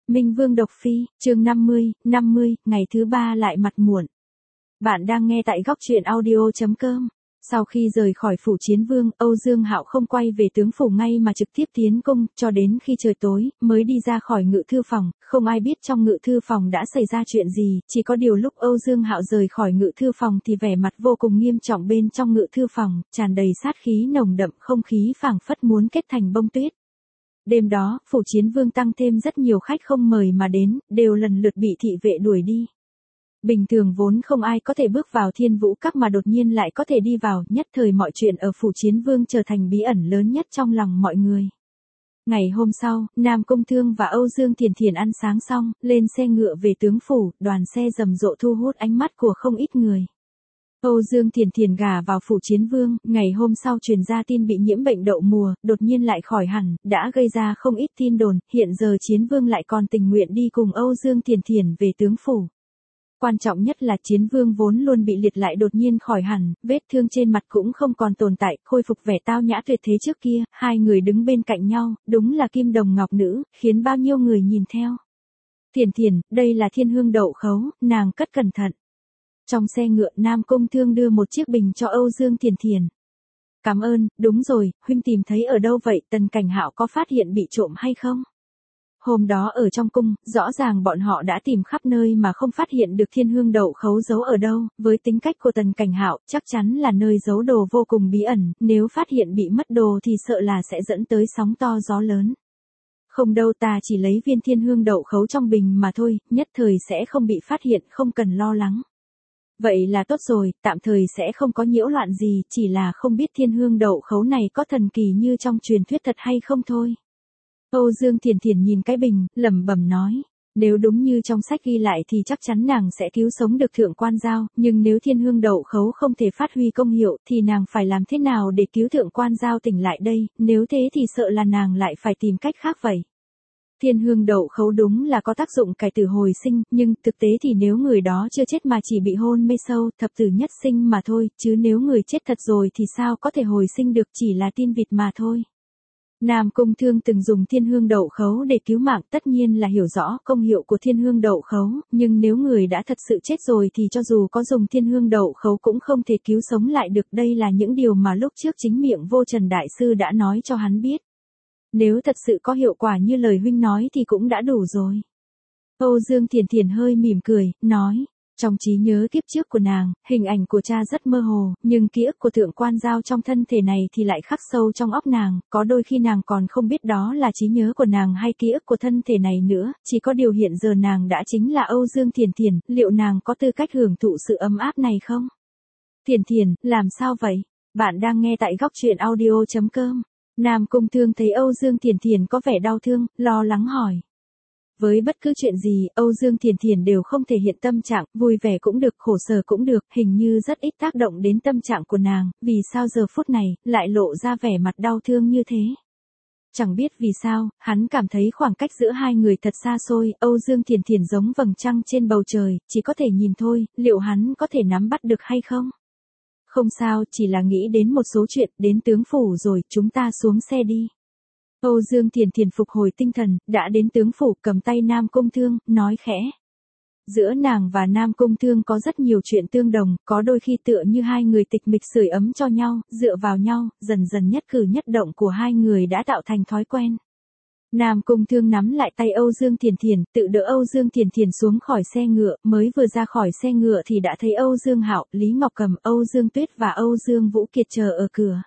Minh Vương độc phi, chương 50, ngày thứ 3 lại mặt muộn. Bạn đang nghe tại góc truyện audio.com. Sau khi rời khỏi phủ Chiến Vương, Âu Dương Hạo không quay về tướng phủ ngay mà trực tiếp tiến cung, cho đến khi trời tối, mới đi ra khỏi ngự thư phòng. Không ai biết trong ngự thư phòng đã xảy ra chuyện gì, chỉ có điều lúc Âu Dương Hạo rời khỏi ngự thư phòng thì vẻ mặt vô cùng nghiêm trọng bên trong ngự thư phòng, tràn đầy sát khí nồng đậm, không khí phảng phất muốn kết thành bông tuyết. Đêm đó, phủ Chiến Vương tăng thêm rất nhiều khách không mời mà đến, đều lần lượt bị thị vệ đuổi đi. Bình thường vốn không ai có thể bước vào Thiên Vũ Các mà đột nhiên lại có thể đi vào, nhất thời mọi chuyện ở phủ Chiến Vương trở thành bí ẩn lớn nhất trong lòng mọi người. Ngày hôm sau, Nam Cung Thương và Âu Dương Thiền Thiền ăn sáng xong, lên xe ngựa về tướng phủ, đoàn xe rầm rộ thu hút ánh mắt của không ít người. Âu Dương Thiền Thiền gả vào phủ Chiến Vương, ngày hôm sau truyền ra tin bị nhiễm bệnh đậu mùa, đột nhiên lại khỏi hẳn, đã gây ra không ít tin đồn, hiện giờ Chiến Vương lại còn tình nguyện đi cùng Âu Dương Thiền Thiền về tướng phủ. Quan trọng nhất là Chiến Vương vốn luôn bị liệt lại đột nhiên khỏi hẳn, vết thương trên mặt cũng không còn tồn tại, khôi phục vẻ tao nhã tuyệt thế trước kia, hai người đứng bên cạnh nhau, đúng là kim đồng ngọc nữ, khiến bao nhiêu người nhìn theo. Thiền Thiền, đây là thiên hương đậu khấu, nàng cất cẩn thận. Trong xe ngựa Nam Cung Thương đưa một chiếc bình cho Âu Dương Thiền Thiền. Cảm ơn, đúng rồi, huynh tìm thấy ở đâu vậy, Tần Cảnh Hạo có phát hiện bị trộm hay không? Hôm đó ở trong cung, rõ ràng bọn họ đã tìm khắp nơi mà không phát hiện được thiên hương đậu khấu giấu ở đâu, với tính cách của Tần Cảnh Hạo, chắc chắn là nơi giấu đồ vô cùng bí ẩn, nếu phát hiện bị mất đồ thì sợ là sẽ dẫn tới sóng to gió lớn. Không đâu, ta chỉ lấy viên thiên hương đậu khấu trong bình mà thôi, nhất thời sẽ không bị phát hiện, không cần lo lắng. Vậy là tốt rồi, tạm thời sẽ không có nhiễu loạn gì, chỉ là không biết thiên hương đậu khấu này có thần kỳ như trong truyền thuyết thật hay không thôi. Âu Dương Thiền Thiền nhìn cái bình, lẩm bẩm nói, nếu đúng như trong sách ghi lại thì chắc chắn nàng sẽ cứu sống được Thượng Quan Giao, nhưng nếu thiên hương đậu khấu không thể phát huy công hiệu thì nàng phải làm thế nào để cứu Thượng Quan Giao tỉnh lại đây, nếu thế thì sợ là nàng lại phải tìm cách khác vậy. Thiên hương đậu khấu đúng là có tác dụng cải tử hồi sinh, nhưng thực tế thì nếu người đó chưa chết mà chỉ bị hôn mê sâu, thập tử nhất sinh mà thôi, chứ nếu người chết thật rồi thì sao có thể hồi sinh được, chỉ là tin vịt mà thôi. Nam Cung Thương từng dùng thiên hương đậu khấu để cứu mạng, tất nhiên là hiểu rõ công hiệu của thiên hương đậu khấu, nhưng nếu người đã thật sự chết rồi thì cho dù có dùng thiên hương đậu khấu cũng không thể cứu sống lại được, đây là những điều mà lúc trước chính miệng Vô Trần Đại Sư đã nói cho hắn biết. Nếu thật sự có hiệu quả như lời huynh nói thì cũng đã đủ rồi. Âu Dương Thiền Thiền hơi mỉm cười, nói, trong trí nhớ kiếp trước của nàng, hình ảnh của cha rất mơ hồ, nhưng ký ức của Thượng Quan Giao trong thân thể này thì lại khắc sâu trong óc nàng, có đôi khi nàng còn không biết đó là trí nhớ của nàng hay ký ức của thân thể này nữa, chỉ có điều hiện giờ nàng đã chính là Âu Dương Thiền Thiền, liệu nàng có tư cách hưởng thụ sự ấm áp này không? Thiền Thiền, làm sao vậy? Bạn đang nghe tại góc truyện audio.com. Nam Cung Thương thấy Âu Dương Thiền Thiền có vẻ đau thương, lo lắng hỏi. Với bất cứ chuyện gì, Âu Dương Thiền Thiền đều không thể hiện tâm trạng, vui vẻ cũng được, khổ sở cũng được, hình như rất ít tác động đến tâm trạng của nàng, vì sao giờ phút này, lại lộ ra vẻ mặt đau thương như thế. Chẳng biết vì sao, hắn cảm thấy khoảng cách giữa hai người thật xa xôi, Âu Dương Thiền Thiền giống vầng trăng trên bầu trời, chỉ có thể nhìn thôi, liệu hắn có thể nắm bắt được hay không? Không sao, chỉ là nghĩ đến một số chuyện, đến tướng phủ rồi, chúng ta xuống xe đi. Âu Dương Thiền Thiền phục hồi tinh thần, đã đến tướng phủ, cầm tay Nam Cung Thương, nói khẽ. Giữa nàng và Nam Cung Thương có rất nhiều chuyện tương đồng, có đôi khi tựa như hai người tịch mịch sưởi ấm cho nhau, dựa vào nhau, dần dần nhất cử nhất động của hai người đã tạo thành thói quen. Nam Cung Thương nắm lại tay Âu Dương Thiền Thiền, tự đỡ Âu Dương Thiền Thiền xuống khỏi xe ngựa, mới vừa ra khỏi xe ngựa thì đã thấy Âu Dương Hạo, Lý Ngọc Cầm, Âu Dương Tuyết và Âu Dương Vũ Kiệt chờ ở cửa.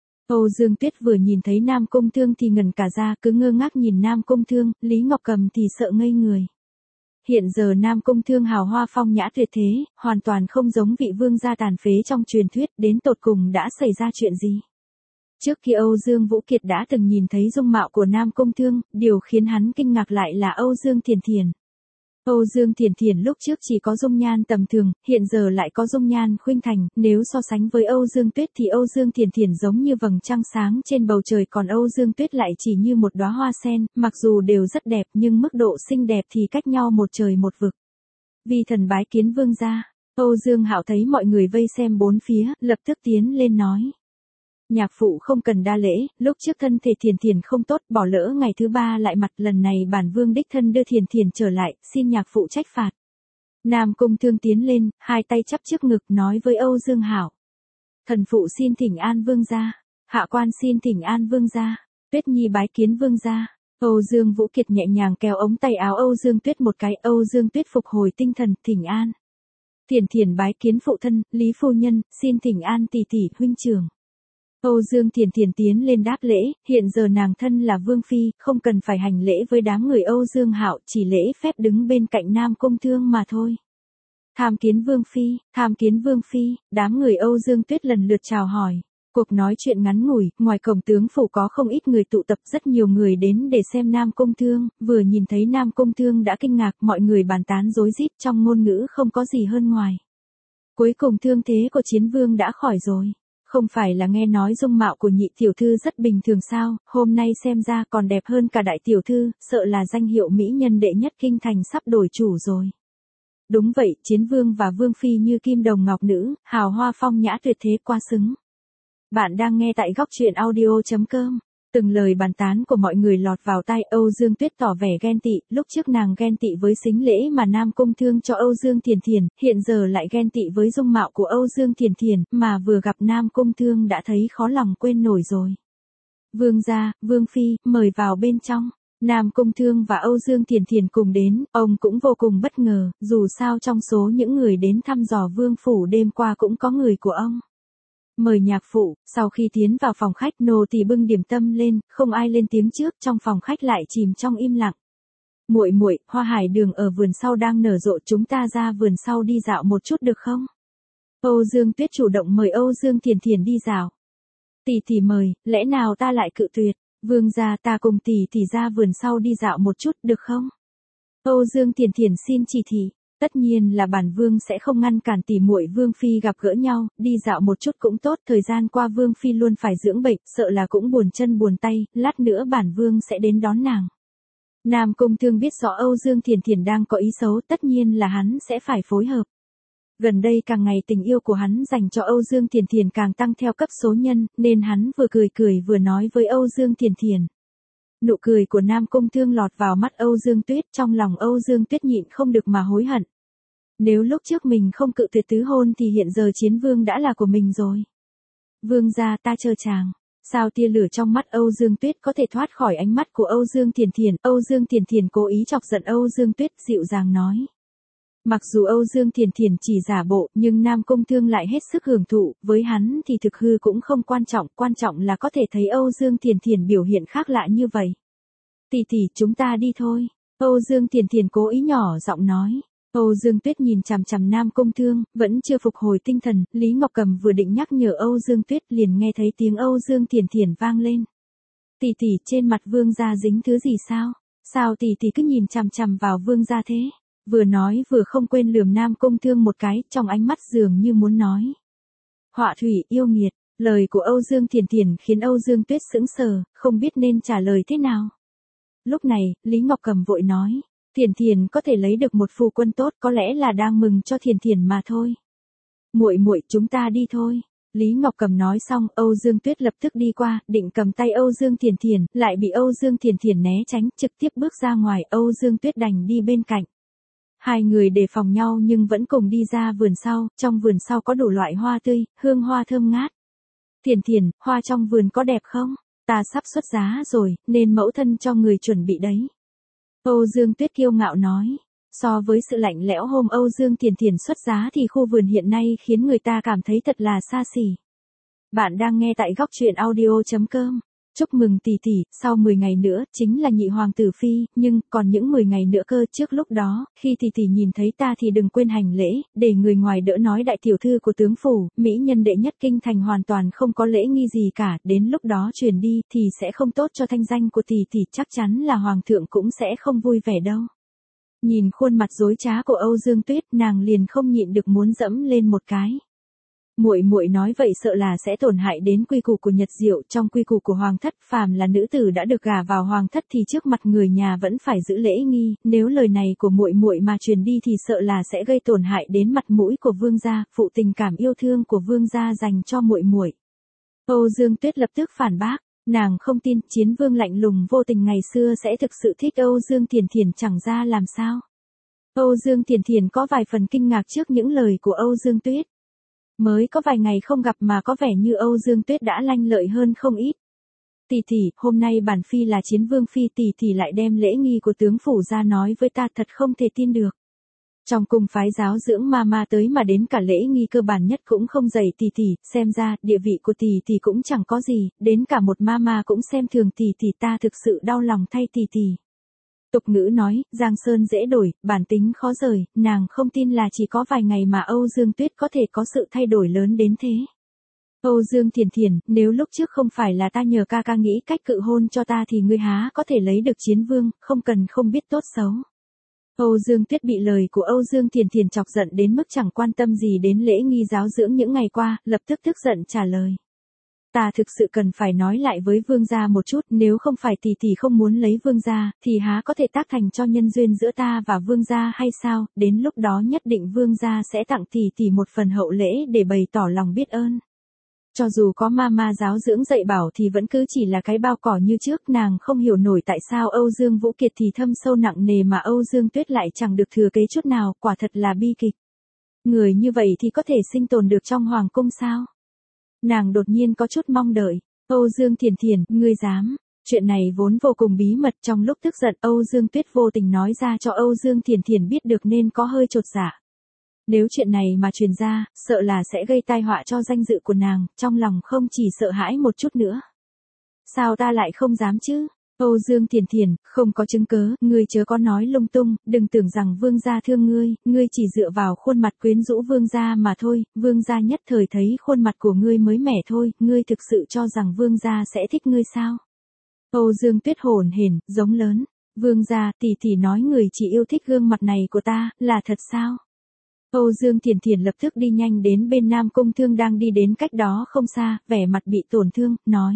Âu Dương Tuyết vừa nhìn thấy Nam Cung Thương thì ngẩn cả ra, cứ ngơ ngác nhìn Nam Cung Thương, Lý Ngọc Cầm thì sợ ngây người. Hiện giờ Nam Cung Thương hào hoa phong nhã tuyệt thế, hoàn toàn không giống vị vương gia tàn phế trong truyền thuyết, đến tột cùng đã xảy ra chuyện gì? Trước khi Âu Dương Vũ Kiệt đã từng nhìn thấy dung mạo của Nam Cung Thương, điều khiến hắn kinh ngạc lại là Âu Dương Thiền Thiền. Âu Dương Thiền Thiền lúc trước chỉ có dung nhan tầm thường, hiện giờ lại có dung nhan khuynh thành, nếu so sánh với Âu Dương Tuyết thì Âu Dương Thiền Thiền giống như vầng trăng sáng trên bầu trời, còn Âu Dương Tuyết lại chỉ như một đóa hoa sen, mặc dù đều rất đẹp nhưng mức độ xinh đẹp thì cách nhau một trời một vực. Vi thần bái kiến vương gia. Âu Dương Hạo thấy mọi người vây xem bốn phía, lập tức tiến lên nói. Nhạc phụ không cần đa lễ, lúc trước thân thể Thiền Thiền không tốt, bỏ lỡ ngày thứ ba lại mặt, lần này bản vương đích thân đưa Thiền Thiền trở lại, xin nhạc phụ trách phạt. Nam Cung Thương tiến lên, hai tay chắp trước ngực nói với Âu Dương Hạo. Thần phụ xin thỉnh an vương gia, hạ quan xin thỉnh an vương gia, Tuyết Nhi bái kiến vương gia. Âu Dương Vũ Kiệt nhẹ nhàng kéo ống tay áo Âu Dương Tuyết một cái, Âu Dương Tuyết phục hồi tinh thần, thỉnh an. Thiền Thiền bái kiến phụ thân, Lý phu nhân, xin thỉnh an tỷ tỷ, huynh trưởng. Âu Dương Thiền Thiền tiến lên đáp lễ, hiện giờ nàng thân là vương phi, không cần phải hành lễ với đám người Âu Dương Hạo, chỉ lễ phép đứng bên cạnh Nam Cung Thương mà thôi. Tham kiến vương phi, tham kiến vương phi, đám người Âu Dương Tuyết lần lượt chào hỏi. Cuộc nói chuyện ngắn ngủi, ngoài cổng tướng phủ có không ít người tụ tập, rất nhiều người đến để xem Nam Cung Thương, vừa nhìn thấy Nam Cung Thương đã kinh ngạc, mọi người bàn tán rối rít, trong ngôn ngữ không có gì hơn ngoài. Cuối cùng thương thế của Chiến Vương đã khỏi rồi. Không phải là nghe nói dung mạo của nhị tiểu thư rất bình thường sao, hôm nay xem ra còn đẹp hơn cả đại tiểu thư, sợ là danh hiệu mỹ nhân đệ nhất kinh thành sắp đổi chủ rồi. Đúng vậy, Chiến Vương và Vương Phi như kim đồng ngọc nữ, hào hoa phong nhã tuyệt thế quá xứng. Bạn đang nghe tại góc truyện audio.com. Từng lời bàn tán của mọi người lọt vào tai Âu Dương Tuyết tỏ vẻ ghen tị, lúc trước nàng ghen tị với sính lễ mà Nam Cung Thương cho Âu Dương Thiền Thiền, hiện giờ lại ghen tị với dung mạo của Âu Dương Thiền Thiền, mà vừa gặp Nam Cung Thương đã thấy khó lòng quên nổi rồi. Vương gia, Vương Phi, mời vào bên trong. Nam Cung Thương và Âu Dương Thiền Thiền cùng đến, ông cũng vô cùng bất ngờ, dù sao trong số những người đến thăm dò vương phủ đêm qua cũng có người của ông. Mời nhạc phụ, sau khi tiến vào phòng khách nô tỳ bưng điểm tâm lên, không ai lên tiếng trước, trong phòng khách lại chìm trong im lặng. Muội muội, hoa hải đường ở vườn sau đang nở rộ, chúng ta ra vườn sau đi dạo một chút được không? Âu Dương Tuyết chủ động mời Âu Dương Thiền Thiền đi dạo. Tỷ tỷ mời, lẽ nào ta lại cự tuyệt? Vương gia, ta cùng tỷ tỷ ra vườn sau đi dạo một chút được không? Âu Dương Thiền Thiền xin chỉ thị. Tất nhiên là bản vương sẽ không ngăn cản tỷ muội Vương Phi gặp gỡ nhau, đi dạo một chút cũng tốt, thời gian qua Vương Phi luôn phải dưỡng bệnh, sợ là cũng buồn chân buồn tay, lát nữa bản vương sẽ đến đón nàng. Nam Cung Thương biết rõ Âu Dương Thiền Thiền đang có ý xấu, tất nhiên là hắn sẽ phải phối hợp. Gần đây càng ngày tình yêu của hắn dành cho Âu Dương Thiền Thiền càng tăng theo cấp số nhân, nên hắn vừa cười cười vừa nói với Âu Dương Thiền Thiền. Nụ cười của Nam Cung Thương lọt vào mắt Âu Dương Tuyết, trong lòng Âu Dương Tuyết nhịn không được mà hối hận. Nếu lúc trước mình không cự tuyệt tứ hôn thì hiện giờ Chiến Vương đã là của mình rồi. Vương gia, ta chờ chàng. Sao tia lửa trong mắt Âu Dương Tuyết có thể thoát khỏi ánh mắt của Âu Dương Thiền Thiền? Âu Dương Thiền Thiền cố ý chọc giận Âu Dương Tuyết, dịu dàng nói. Mặc dù Âu Dương Thiền Thiền chỉ giả bộ, nhưng Nam Cung Thương lại hết sức hưởng thụ, với hắn thì thực hư cũng không quan trọng là có thể thấy Âu Dương Thiền Thiền biểu hiện khác lạ như vậy. Tỷ tỷ, chúng ta đi thôi. Âu Dương Thiền Thiền cố ý nhỏ giọng nói. Âu Dương Tuyết nhìn chằm chằm Nam Cung Thương, vẫn chưa phục hồi tinh thần, Lý Ngọc Cầm vừa định nhắc nhở Âu Dương Tuyết liền nghe thấy tiếng Âu Dương Thiền Thiền vang lên. Tỷ tỷ, trên mặt vương gia dính thứ gì sao? Sao tỷ tỷ cứ nhìn chằm chằm vào vương gia thế? Vừa nói vừa không quên lườm Nam Cung Thương một cái, trong ánh mắt dường như muốn nói. Họa thủy yêu nghiệt, lời của Âu Dương Thiền Thiền khiến Âu Dương Tuyết sững sờ, không biết nên trả lời thế nào. Lúc này, Lý Ngọc Cầm vội nói. Thiền Thiền có thể lấy được một phu quân tốt, có lẽ là đang mừng cho Thiền Thiền mà thôi. Muội muội, chúng ta đi thôi. Lý Ngọc Cầm nói xong, Âu Dương Tuyết lập tức đi qua, định cầm tay Âu Dương Thiền Thiền, lại bị Âu Dương Thiền Thiền né tránh, trực tiếp bước ra ngoài, Âu Dương Tuyết đành đi bên cạnh. Hai người đề phòng nhau nhưng vẫn cùng đi ra vườn sau, trong vườn sau có đủ loại hoa tươi, hương hoa thơm ngát. Thiền Thiền, hoa trong vườn có đẹp không? Ta sắp xuất giá rồi, nên mẫu thân cho người chuẩn bị đấy. Âu Dương Tuyết kiêu ngạo nói. So với sự lạnh lẽo hôm Âu Dương Thiền Thiền xuất giá thì khu vườn hiện nay khiến người ta cảm thấy thật là xa xỉ. Bạn đang nghe tại góc truyện audio.com. Chúc mừng tỷ tỷ, sau 10 ngày nữa, chính là nhị hoàng tử phi, nhưng, còn những 10 ngày nữa cơ, trước lúc đó, khi tỷ tỷ nhìn thấy ta thì đừng quên hành lễ, để người ngoài đỡ nói đại tiểu thư của tướng phủ, mỹ nhân đệ nhất kinh thành hoàn toàn không có lễ nghi gì cả, đến lúc đó truyền đi, thì sẽ không tốt cho thanh danh của tỷ tỷ, chắc chắn là hoàng thượng cũng sẽ không vui vẻ đâu. Nhìn khuôn mặt dối trá của Âu Dương Tuyết, nàng liền không nhịn được muốn dẫm lên một cái. Muội muội nói vậy sợ là sẽ tổn hại đến quy củ của Nhật Diệu, trong quy củ của hoàng thất, phàm là nữ tử đã được gả vào hoàng thất thì trước mặt người nhà vẫn phải giữ lễ nghi, nếu lời này của muội muội mà truyền đi thì sợ là sẽ gây tổn hại đến mặt mũi của vương gia, phụ tình cảm yêu thương của vương gia dành cho muội muội. Âu Dương Tuyết lập tức phản bác, nàng không tin Chiến Vương lạnh lùng vô tình ngày xưa sẽ thực sự thích Âu Dương Thiền Thiền chẳng ra làm sao. Âu Dương Thiền Thiền có vài phần kinh ngạc trước những lời của Âu Dương Tuyết. Mới có vài ngày không gặp mà có vẻ như Âu Dương Tuyết đã lanh lợi hơn không ít. Tỷ tỷ, hôm nay bản phi là Chiến Vương phi, tỷ tỷ lại đem lễ nghi của tướng phủ ra nói với ta, thật không thể tin được. Trong cung phái giáo dưỡng ma tới mà đến cả lễ nghi cơ bản nhất cũng không dạy tỷ tỷ, xem ra địa vị của tỷ tỷ cũng chẳng có gì, đến cả một ma cũng xem thường tỷ tỷ, ta thực sự đau lòng thay tỷ tỷ. Tục ngữ nói, Giang Sơn dễ đổi, bản tính khó rời, nàng không tin là chỉ có vài ngày mà Âu Dương Tuyết có thể có sự thay đổi lớn đến thế. Âu Dương Thiền Thiền, nếu lúc trước không phải là ta nhờ ca nghĩ cách cự hôn cho ta thì ngươi há có thể lấy được Chiến Vương, không cần không biết tốt xấu. Âu Dương Tuyết bị lời của Âu Dương Thiền Thiền chọc giận đến mức chẳng quan tâm gì đến lễ nghi giáo dưỡng những ngày qua, lập tức tức giận trả lời. Ta thực sự cần phải nói lại với vương gia một chút, nếu không phải tỷ tỷ không muốn lấy vương gia, thì há có thể tác thành cho nhân duyên giữa ta và vương gia hay sao, đến lúc đó nhất định vương gia sẽ tặng tỷ tỷ một phần hậu lễ để bày tỏ lòng biết ơn. Cho dù có ma giáo dưỡng dạy bảo thì vẫn cứ chỉ là cái bao cỏ như trước, nàng không hiểu nổi tại sao Âu Dương Vũ Kiệt thì thâm sâu nặng nề mà Âu Dương Tuyết lại chẳng được thừa kế chút nào, quả thật là bi kịch. Người như vậy thì có thể sinh tồn được trong hoàng cung sao? Nàng đột nhiên có chút mong đợi. Âu Dương Thiền Thiền, ngươi dám? Chuyện này vốn vô cùng bí mật, trong lúc tức giận Âu Dương Tuyết vô tình nói ra cho Âu Dương Thiền Thiền biết được nên có hơi chột dạ. Nếu chuyện này mà truyền ra, sợ là sẽ gây tai họa cho danh dự của nàng, trong lòng không chỉ sợ hãi một chút nữa. Sao ta lại không dám chứ? Âu Dương Thiền Thiền, không có chứng cớ, ngươi chớ có nói lung tung, đừng tưởng rằng vương gia thương ngươi chỉ dựa vào khuôn mặt quyến rũ vương gia mà thôi, vương gia nhất thời thấy khuôn mặt của ngươi mới mẻ thôi, ngươi thực sự cho rằng vương gia sẽ thích ngươi sao? Âu Dương Tuyết hổn hển, giống lớn, vương gia, tỷ nói người chỉ yêu thích gương mặt này của ta, là thật sao? Âu Dương Thiền Thiền lập tức đi nhanh đến bên Nam Cung Thương đang đi đến cách đó không xa, vẻ mặt bị tổn thương, nói.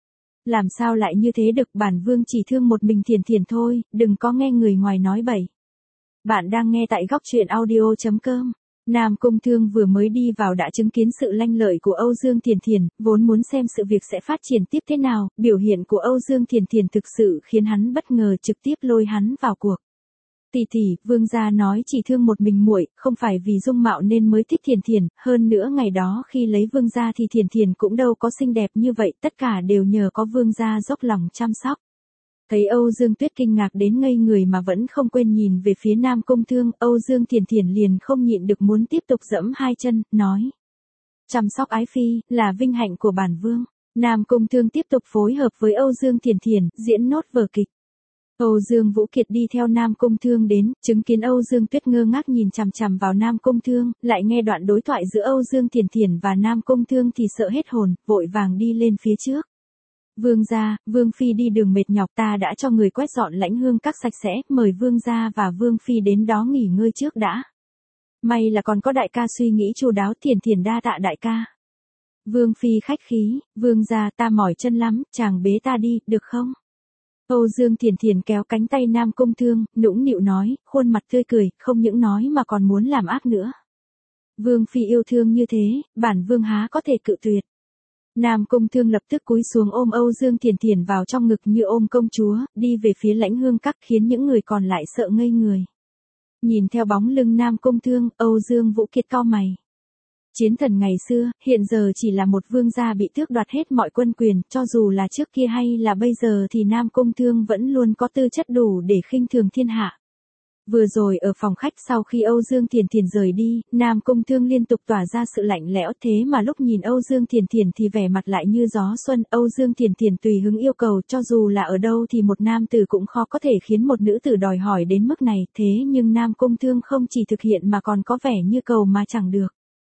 Làm sao lại như thế được, bản vương chỉ thương một mình Thiền Thiền thôi, đừng có nghe người ngoài nói bậy. Bạn đang nghe tại góc truyện audio.com. Nam Cung Thương vừa mới đi vào đã chứng kiến sự lanh lợi của Âu Dương Thiền Thiền, vốn muốn xem sự việc sẽ phát triển tiếp thế nào, biểu hiện của Âu Dương Thiền Thiền thực sự khiến hắn bất ngờ, trực tiếp lôi hắn vào cuộc. Tỷ, vương gia nói chỉ thương một mình muội, không phải vì dung mạo nên mới thích Thiền Thiền, hơn nữa ngày đó khi lấy vương gia thì Thiền Thiền cũng đâu có xinh đẹp như vậy, tất cả đều nhờ có vương gia dốc lòng chăm sóc. Thấy Âu Dương Tuyết kinh ngạc đến ngây người mà vẫn không quên nhìn về phía Nam Cung Thương, Âu Dương Thiền Thiền liền không nhịn được muốn tiếp tục giẫm hai chân, nói. Chăm sóc ái phi, là vinh hạnh của bản vương. Nam Cung Thương tiếp tục phối hợp với Âu Dương Thiền Thiền, diễn nốt vở kịch. Âu Dương Vũ Kiệt đi theo Nam Cung Thương đến, chứng kiến Âu Dương Tuyết ngơ ngác nhìn chằm chằm vào Nam Cung Thương, lại nghe đoạn đối thoại giữa Âu Dương Thiền Thiền và Nam Cung Thương thì sợ hết hồn, vội vàng đi lên phía trước. Vương gia, vương phi đi đường mệt nhọc, ta đã cho người quét dọn lãnh hương các sạch sẽ, mời vương gia và vương phi đến đó nghỉ ngơi trước đã. May là còn có đại ca suy nghĩ chu đáo, Thiền Thiền đa tạ đại ca. Vương phi khách khí, vương gia, ta mỏi chân lắm, chàng bế ta đi, được không? Âu Dương Thiền Thiền kéo cánh tay Nam Cung Thương, nũng nịu nói, khuôn mặt tươi cười, không những nói mà còn muốn làm ác nữa. Vương phi yêu thương như thế, bản vương há có thể cự tuyệt. Nam Cung Thương lập tức cúi xuống ôm Âu Dương Thiền Thiền vào trong ngực như ôm công chúa, đi về phía lãnh hương các khiến những người còn lại sợ ngây người. Nhìn theo bóng lưng Nam Cung Thương, Âu Dương Vũ Kiệt cau mày. Chiến thần ngày xưa, hiện giờ chỉ là một vương gia bị tước đoạt hết mọi quân quyền, cho dù là trước kia hay là bây giờ thì Nam Cung Thương vẫn luôn có tư chất đủ để khinh thường thiên hạ. Vừa rồi ở phòng khách sau khi Âu Dương Thiền Thiền rời đi, Nam Cung Thương liên tục tỏa ra sự lạnh lẽo, thế mà lúc nhìn Âu Dương Thiền Thiền thì vẻ mặt lại như gió xuân. Âu Dương Thiền Thiền tùy hứng yêu cầu, cho dù là ở đâu thì một nam tử cũng khó có thể khiến một nữ tử đòi hỏi đến mức này, thế nhưng Nam Cung Thương không chỉ thực hiện mà còn có vẻ như cầu mà chẳng được.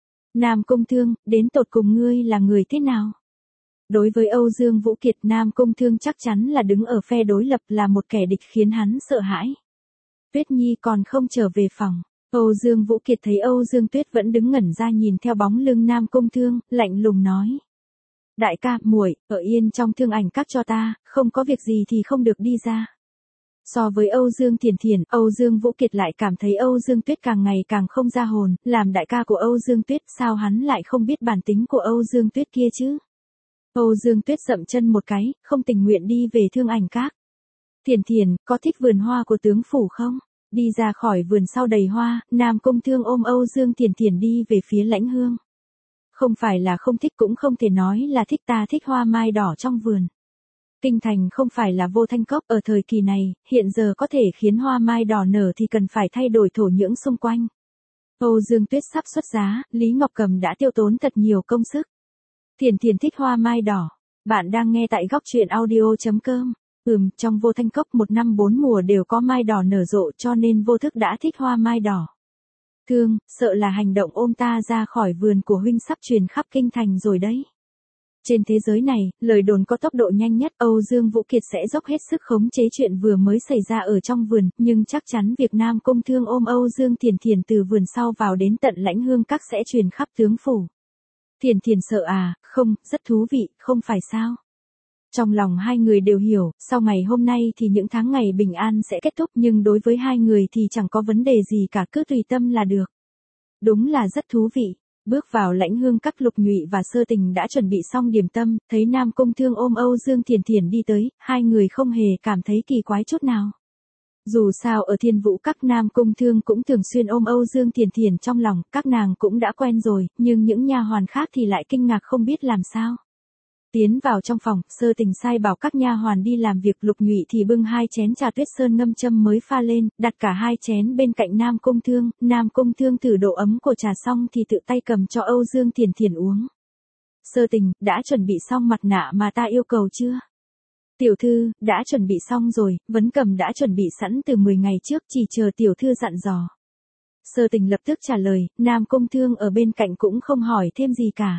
Nam Cung Thương, đến tột cùng ngươi là người thế nào? Đối với Âu Dương Vũ Kiệt, Nam Cung Thương chắc chắn là đứng ở phe đối lập, là một kẻ địch khiến hắn sợ hãi. Tuyết Nhi còn không trở về phòng. Âu Dương Vũ Kiệt thấy Âu Dương Tuyết vẫn đứng ngẩn ra nhìn theo bóng lưng Nam Cung Thương, lạnh lùng nói. Đại ca, muội, ở yên trong thương ảnh các cho ta, không có việc gì thì không được đi ra. So với Âu Dương Thiền Thiền, Âu Dương Vũ Kiệt lại cảm thấy Âu Dương Tuyết càng ngày càng không ra hồn, làm đại ca của Âu Dương Tuyết sao hắn lại không biết bản tính của Âu Dương Tuyết kia chứ? Âu Dương Tuyết dậm chân một cái, không tình nguyện đi về Thương Ảnh Các. Thiền Thiền, có thích vườn hoa của tướng phủ không? Đi ra khỏi vườn sau đầy hoa, Nam Công Thương ôm Âu Dương Thiền Thiền đi về phía Lãnh Hương. Không phải là không thích cũng không thể nói là thích, ta thích hoa mai đỏ trong vườn. Kinh thành không phải là Vô Thanh Cốc, ở thời kỳ này, hiện giờ có thể khiến hoa mai đỏ nở thì cần phải thay đổi thổ nhưỡng xung quanh. Âu Dương Tuyết sắp xuất giá, Lý Ngọc Cầm đã tiêu tốn thật nhiều công sức. Thiền Thiền thích hoa mai đỏ. Bạn đang nghe tại góc truyện audio.com. Trong Vô Thanh Cốc 1 năm 4 mùa đều có mai đỏ nở rộ, cho nên vô thức đã thích hoa mai đỏ. Thương, sợ là hành động ôm ta ra khỏi vườn của huynh sắp truyền khắp kinh thành rồi đấy. Trên thế giới này, lời đồn có tốc độ nhanh nhất, Âu Dương Vũ Kiệt sẽ dốc hết sức khống chế chuyện vừa mới xảy ra ở trong vườn, nhưng chắc chắn việc Nam Công Thương ôm Âu Dương Thiền Thiền từ vườn sau vào đến tận Lãnh Hương Các sẽ truyền khắp tướng phủ. Thiền Thiền sợ à? Không, rất thú vị, không phải sao? Trong lòng hai người đều hiểu, sau ngày hôm nay thì những tháng ngày bình an sẽ kết thúc, nhưng đối với hai người thì chẳng có vấn đề gì cả, cứ tùy tâm là được. Đúng là rất thú vị. Bước vào Lãnh Hương Các, Lục Nhụy và Sơ Tình đã chuẩn bị xong điểm tâm, thấy Nam Công Thương ôm Âu Dương Thiền Thiền đi tới, hai người không hề cảm thấy kỳ quái chút nào. Dù sao ở Thiên Vũ Các, Nam Công Thương cũng thường xuyên ôm Âu Dương Thiền Thiền trong lòng, các nàng cũng đã quen rồi, nhưng những nha hoàn khác thì lại kinh ngạc không biết làm sao. Tiến vào trong phòng, Sơ Tình sai bảo các nha hoàn đi làm việc, Lục Nhụy thì bưng 2 chén trà tuyết sơn ngâm châm mới pha lên, đặt cả 2 chén bên cạnh Nam Công Thương. Nam Công Thương thử độ ấm của trà xong thì tự tay cầm cho Âu Dương Thiền Thiền uống. Sơ Tình, đã chuẩn bị xong mặt nạ mà ta yêu cầu chưa? Tiểu thư, đã chuẩn bị xong rồi, Vấn Cầm đã chuẩn bị sẵn từ 10 ngày trước, chỉ chờ tiểu thư dặn dò. Sơ Tình lập tức trả lời, Nam Công Thương ở bên cạnh cũng không hỏi thêm gì cả.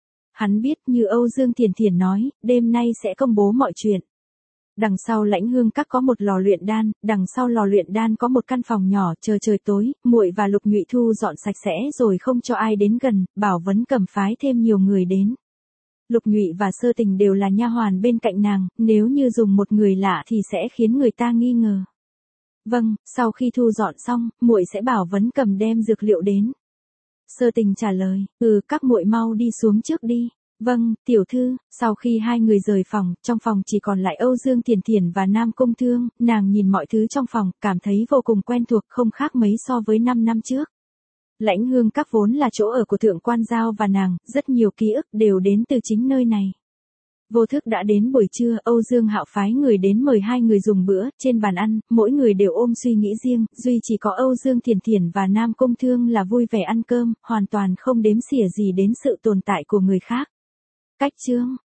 Hắn biết, như Âu Dương Thiền Thiền nói, đêm nay sẽ công bố mọi chuyện. Đằng sau Lãnh Hương Các có một lò luyện đan, đằng sau lò luyện đan có một căn phòng nhỏ, chờ trời tối, muội và Lục Nhụy thu dọn sạch sẽ rồi không cho ai đến gần, bảo Vấn Cầm phái thêm nhiều người đến. Lục Nhụy và Sơ Tình đều là nha hoàn bên cạnh nàng, nếu như dùng một người lạ thì sẽ khiến người ta nghi ngờ. Vâng, sau khi thu dọn xong, muội sẽ bảo Vấn Cầm đem dược liệu đến. Sơ Tình trả lời, các muội mau đi xuống trước đi. Vâng, tiểu thư. Sau khi hai người rời phòng, trong phòng chỉ còn lại Âu Dương Thiền Thiền và Nam Công Thương, nàng nhìn mọi thứ trong phòng, cảm thấy vô cùng quen thuộc, không khác mấy so với 5 năm trước. Lãnh Hương Các vốn là chỗ ở của Thượng Quan Giao và nàng, rất nhiều ký ức đều đến từ chính nơi này. Vô thức đã đến buổi trưa, Âu Dương Hạo phái người đến mời hai người dùng bữa, trên bàn ăn, mỗi người đều ôm suy nghĩ riêng, duy chỉ có Âu Dương Thiền Thiền và Nam Công Thương là vui vẻ ăn cơm, hoàn toàn không đếm xỉa gì đến sự tồn tại của người khác. Cách chương